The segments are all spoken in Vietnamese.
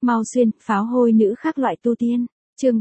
Mau xuyên, pháo hôi nữ khác loại tu tiên. Chương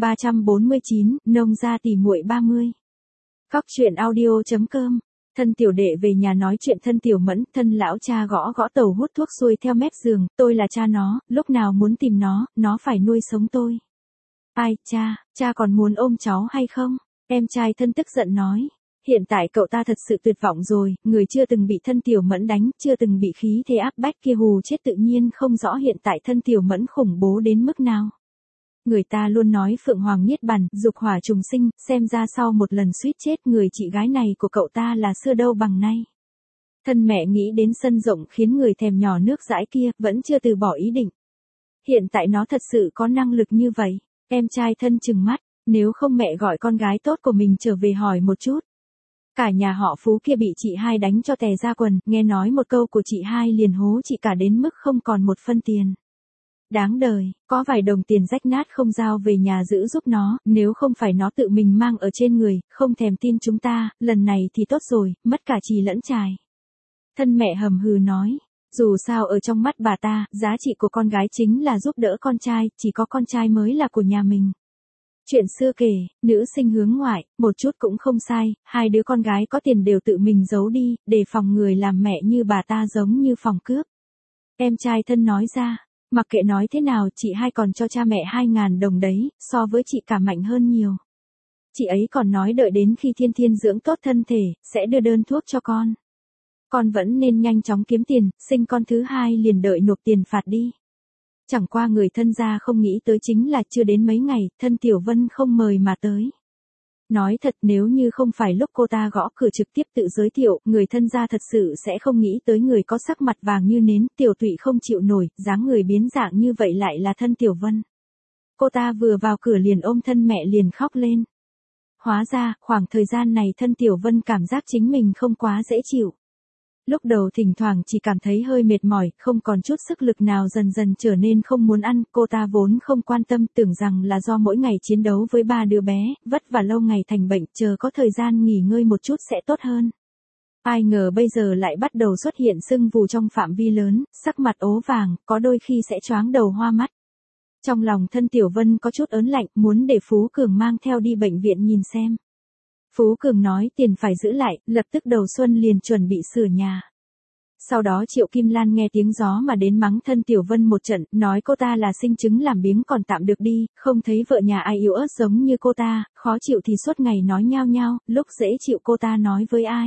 349, nông gia tỉ muội 30. Cóc truyện audio.com. Thân tiểu đệ về nhà nói chuyện thân tiểu mẫn, thân lão cha gõ gõ tàu hút thuốc xuôi theo mép giường, tôi là cha nó, lúc nào muốn tìm nó phải nuôi sống tôi. Ai, cha còn muốn ôm cháu hay không? Em trai thân tức giận nói. Hiện tại cậu ta thật sự tuyệt vọng rồi, người chưa từng bị thân tiểu mẫn đánh, chưa từng bị khí thế áp bách kia hù chết tự nhiên không rõ hiện tại thân tiểu mẫn khủng bố đến mức nào. Người ta luôn nói Phượng Hoàng Niết Bàn, dục hỏa trùng sinh, xem ra sau một lần suýt chết người chị gái này của cậu ta là xưa đâu bằng nay. Thân mẹ nghĩ đến sân rộng khiến người thèm nhỏ nước dãi kia, vẫn chưa từ bỏ ý định. Hiện tại nó thật sự có năng lực như vậy, em trai thân trừng mắt, nếu không mẹ gọi con gái tốt của mình trở về hỏi một chút. Cả nhà họ Phú kia bị chị hai đánh cho tè ra quần, nghe nói một câu của chị hai liền hố chị cả đến mức không còn một phân tiền. Đáng đời, có vài đồng tiền rách nát không giao về nhà giữ giúp nó, nếu không phải nó tự mình mang ở trên người, không thèm tin chúng ta, lần này thì tốt rồi, mất cả chì lẫn chài. Thân mẹ hầm hừ nói, dù sao ở trong mắt bà ta, giá trị của con gái chính là giúp đỡ con trai, chỉ có con trai mới là của nhà mình. Chuyện xưa kể, nữ sinh hướng ngoại, một chút cũng không sai, hai đứa con gái có tiền đều tự mình giấu đi, để phòng người làm mẹ như bà ta giống như phòng cướp. Em trai thân nói ra, mặc kệ nói thế nào chị hai còn cho cha mẹ 2.000 đồng đấy, so với chị cả mạnh hơn nhiều. Chị ấy còn nói đợi đến khi Thiên Thiên dưỡng tốt thân thể, sẽ đưa đơn thuốc cho con. Con vẫn nên nhanh chóng kiếm tiền, sinh con thứ hai liền đợi nộp tiền phạt đi. Chẳng qua người thân gia không nghĩ tới chính là chưa đến mấy ngày, thân Tiểu Vân không mời mà tới. Nói thật nếu như không phải lúc cô ta gõ cửa trực tiếp tự giới thiệu, người thân gia thật sự sẽ không nghĩ tới người có sắc mặt vàng như nến, tiểu tụy không chịu nổi, dáng người biến dạng như vậy lại là thân Tiểu Vân. Cô ta vừa vào cửa liền ôm thân mẹ liền khóc lên. Hóa ra, khoảng thời gian này thân Tiểu Vân cảm giác chính mình không quá dễ chịu. Lúc đầu thỉnh thoảng chỉ cảm thấy hơi mệt mỏi, không còn chút sức lực nào dần dần trở nên không muốn ăn, cô ta vốn không quan tâm tưởng rằng là do mỗi ngày chiến đấu với 3 đứa bé, vất vả lâu ngày thành bệnh, chờ có thời gian nghỉ ngơi một chút sẽ tốt hơn. Ai ngờ bây giờ lại bắt đầu xuất hiện sưng vù trong phạm vi lớn, sắc mặt ố vàng, có đôi khi sẽ choáng đầu hoa mắt. Trong lòng thân Tiểu Vân có chút ớn lạnh, muốn để Phú Cường mang theo đi bệnh viện nhìn xem. Phú Cường nói tiền phải giữ lại, lập tức đầu xuân liền chuẩn bị sửa nhà. Sau đó Triệu Kim Lan nghe tiếng gió mà đến mắng thân Tiểu Vân một trận, nói cô ta là sinh chứng làm biếng còn tạm được đi, không thấy vợ nhà ai yếu ớt giống như cô ta, khó chịu thì suốt ngày nói nhao nhao, lúc dễ chịu cô ta nói với ai.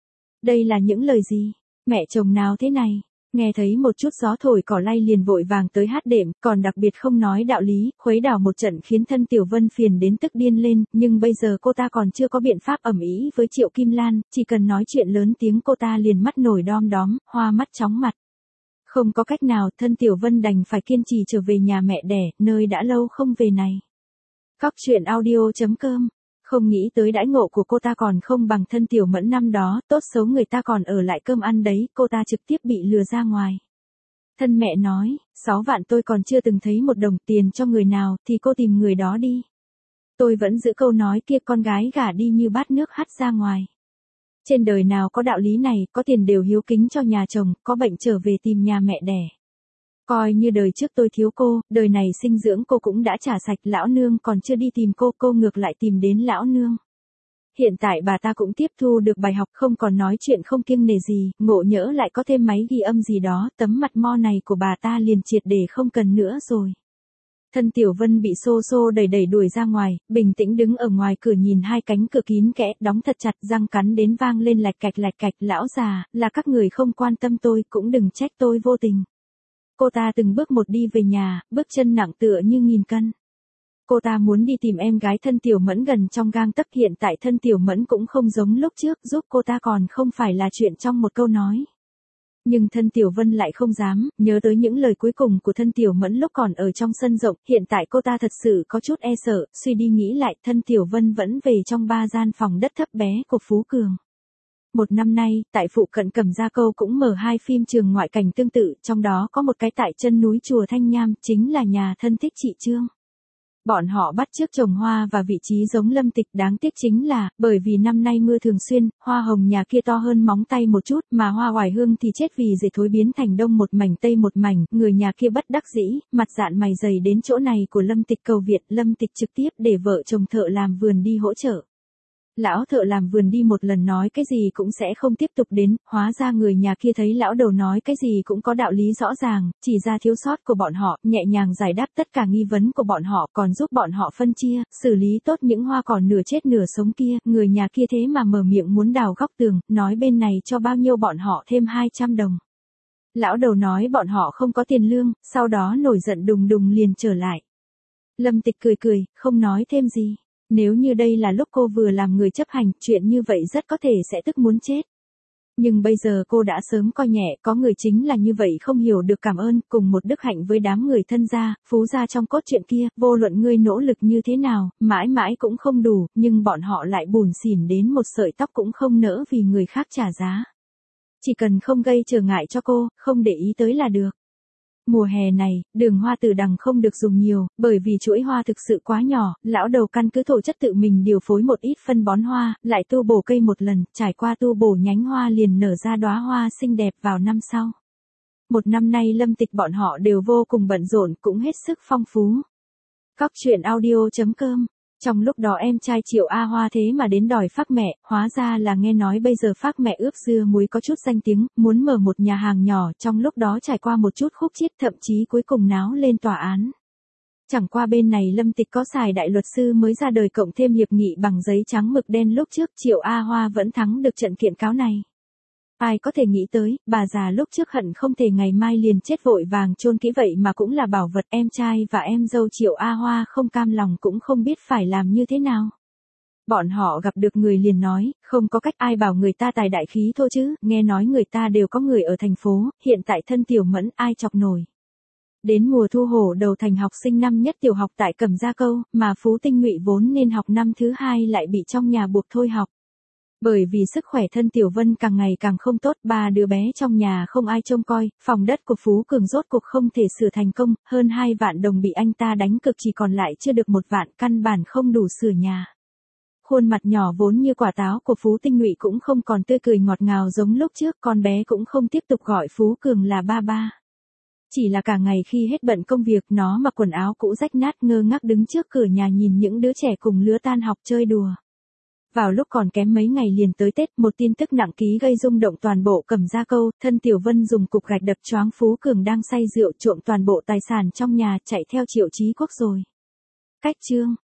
Đây là những lời gì? Mẹ chồng nào thế này? Nghe thấy một chút gió thổi cỏ lay liền vội vàng tới hát đệm, còn đặc biệt không nói đạo lý, khuấy đảo một trận khiến thân Tiểu Vân phiền đến tức điên lên, nhưng bây giờ cô ta còn chưa có biện pháp ầm ĩ với Triệu Kim Lan, chỉ cần nói chuyện lớn tiếng cô ta liền mắt nổi đom đóm, hoa mắt chóng mặt. Không có cách nào, thân Tiểu Vân đành phải kiên trì trở về nhà mẹ đẻ, nơi đã lâu không về này. Cóc truyện audio.com. Không nghĩ tới đãi ngộ của cô ta còn không bằng thân Tiểu Mẫn năm đó, tốt xấu người ta còn ở lại cơm ăn đấy, cô ta trực tiếp bị lừa ra ngoài. Thân mẹ nói, 6 vạn tôi còn chưa từng thấy một đồng tiền cho người nào, thì cô tìm người đó đi. Tôi vẫn giữ câu nói kia, con gái gả đi như bát nước hắt ra ngoài. Trên đời nào có đạo lý này, có tiền đều hiếu kính cho nhà chồng, có bệnh trở về tìm nhà mẹ đẻ. Coi như đời trước tôi thiếu cô, đời này sinh dưỡng cô cũng đã trả sạch, lão nương còn chưa đi tìm cô ngược lại tìm đến lão nương. Hiện tại bà ta cũng tiếp thu được bài học, không còn nói chuyện không kiêng nể gì, ngộ nhỡ lại có thêm máy ghi âm gì đó, tấm mặt mo này của bà ta liền triệt để không cần nữa rồi. Thân Tiểu Vân bị xô đẩy đuổi ra ngoài, bình tĩnh đứng ở ngoài cửa nhìn hai cánh cửa kín kẽ, đóng thật chặt, răng cắn đến vang lên lạch cạch, lão già, là các người không quan tâm tôi, cũng đừng trách tôi vô tình. Cô ta từng bước một đi về nhà, bước chân nặng tựa như nghìn cân. Cô ta muốn đi tìm em gái thân Tiểu Mẫn gần trong gang tấc, hiện tại thân Tiểu Mẫn cũng không giống lúc trước, giúp cô ta còn không phải là chuyện trong một câu nói. Nhưng thân Tiểu Vân lại không dám, nhớ tới những lời cuối cùng của thân Tiểu Mẫn lúc còn ở trong sân rộng, hiện tại cô ta thật sự có chút e sợ, suy đi nghĩ lại, thân Tiểu Vân vẫn về trong 3 gian phòng đất thấp bé của Phú Cường. Một năm nay, tại phụ cận Cẩm Gia Câu cũng mở 2 phim trường ngoại cảnh tương tự, trong đó có một cái tại chân núi chùa Thanh Nham, chính là nhà thân thích chị Trương. Bọn họ bắt chước trồng hoa và vị trí giống Lâm Tịch, đáng tiếc chính là, bởi vì năm nay mưa thường xuyên, hoa hồng nhà kia to hơn móng tay một chút, mà hoa oải hương thì chết vì dịch thối biến thành đông một mảnh tây một mảnh, người nhà kia bất đắc dĩ, mặt dạn mày dày đến chỗ này của Lâm Tịch cầu viện, Lâm Tịch trực tiếp để vợ chồng thợ làm vườn đi hỗ trợ. Lão thợ làm vườn đi một lần nói cái gì cũng sẽ không tiếp tục đến, hóa ra người nhà kia thấy lão đầu nói cái gì cũng có đạo lý rõ ràng, chỉ ra thiếu sót của bọn họ, nhẹ nhàng giải đáp tất cả nghi vấn của bọn họ, còn giúp bọn họ phân chia, xử lý tốt những hoa còn nửa chết nửa sống kia, người nhà kia thế mà mở miệng muốn đào góc tường, nói bên này cho bao nhiêu bọn họ thêm 200 đồng. Lão đầu nói bọn họ không có tiền lương, sau đó nổi giận đùng đùng liền trở lại. Lâm Tịch cười cười, không nói thêm gì. Nếu như đây là lúc cô vừa làm người chấp hành, chuyện như vậy rất có thể sẽ tức muốn chết. Nhưng bây giờ cô đã sớm coi nhẹ, có người chính là như vậy không hiểu được cảm ơn, cùng một đức hạnh với đám người thân gia, phú gia trong cốt truyện kia, vô luận ngươi nỗ lực như thế nào, mãi mãi cũng không đủ, nhưng bọn họ lại bủn xỉn đến một sợi tóc cũng không nỡ vì người khác trả giá. Chỉ cần không gây trở ngại cho cô, không để ý tới là được. Mùa hè này, đường hoa tử đằng không được dùng nhiều, bởi vì chuỗi hoa thực sự quá nhỏ, lão đầu căn cứ thổ chất tự mình điều phối một ít phân bón hoa, lại tu bổ cây một lần, trải qua tu bổ nhánh hoa liền nở ra đóa hoa xinh đẹp vào năm sau. Một năm nay Lâm Tịch bọn họ đều vô cùng bận rộn, cũng hết sức phong phú. Cóc truyện audio.com. Trong lúc đó em trai Triệu A Hoa thế mà đến đòi Phác mẹ, hóa ra là nghe nói bây giờ Phác mẹ ướp dưa muối có chút danh tiếng, muốn mở một nhà hàng nhỏ, trong lúc đó trải qua một chút khúc chiết, thậm chí cuối cùng náo lên tòa án. Chẳng qua bên này Lâm Tịch có xài đại luật sư mới ra đời cộng thêm hiệp nghị bằng giấy trắng mực đen, lúc trước Triệu A Hoa vẫn thắng được trận kiện cáo này. Ai có thể nghĩ tới, bà già lúc trước hận không thể ngày mai liền chết vội vàng chôn kỹ vậy mà cũng là bảo vật, em trai và em dâu Triệu A Hoa không cam lòng cũng không biết phải làm như thế nào. Bọn họ gặp được người liền nói, không có cách, ai bảo người ta tài đại khí thôi chứ, nghe nói người ta đều có người ở thành phố, hiện tại thân Tiểu Mẫn ai chọc nổi. Đến mùa thu hổ đầu thành học sinh năm nhất tiểu học tại Cẩm Gia Câu, mà Phú Tinh Ngụy vốn nên học năm thứ hai lại bị trong nhà buộc thôi học. Bởi vì sức khỏe thân Tiểu Vân càng ngày càng không tốt, ba đứa bé trong nhà không ai trông coi, phòng đất của Phú Cường rốt cuộc không thể sửa thành công, hơn 2 vạn đồng bị anh ta đánh cực, chỉ còn lại chưa được 1 vạn, căn bản không đủ sửa nhà. Khuôn mặt nhỏ vốn như quả táo của Phú Tinh Ngụy cũng không còn tươi cười ngọt ngào giống lúc trước, con bé cũng không tiếp tục gọi Phú Cường là ba ba. Chỉ là cả ngày khi hết bận công việc, nó mặc quần áo cũ rách nát ngơ ngác đứng trước cửa nhà nhìn những đứa trẻ cùng lứa tan học chơi đùa. Vào lúc còn kém mấy ngày liền tới Tết, một tin tức nặng ký gây rung động toàn bộ Cẩm Gia Câu, thân Tiểu Vân dùng cục gạch đập choáng Phú Cường đang say rượu, trộm toàn bộ tài sản trong nhà, chạy theo Triệu Chí Quốc rồi. Cách chương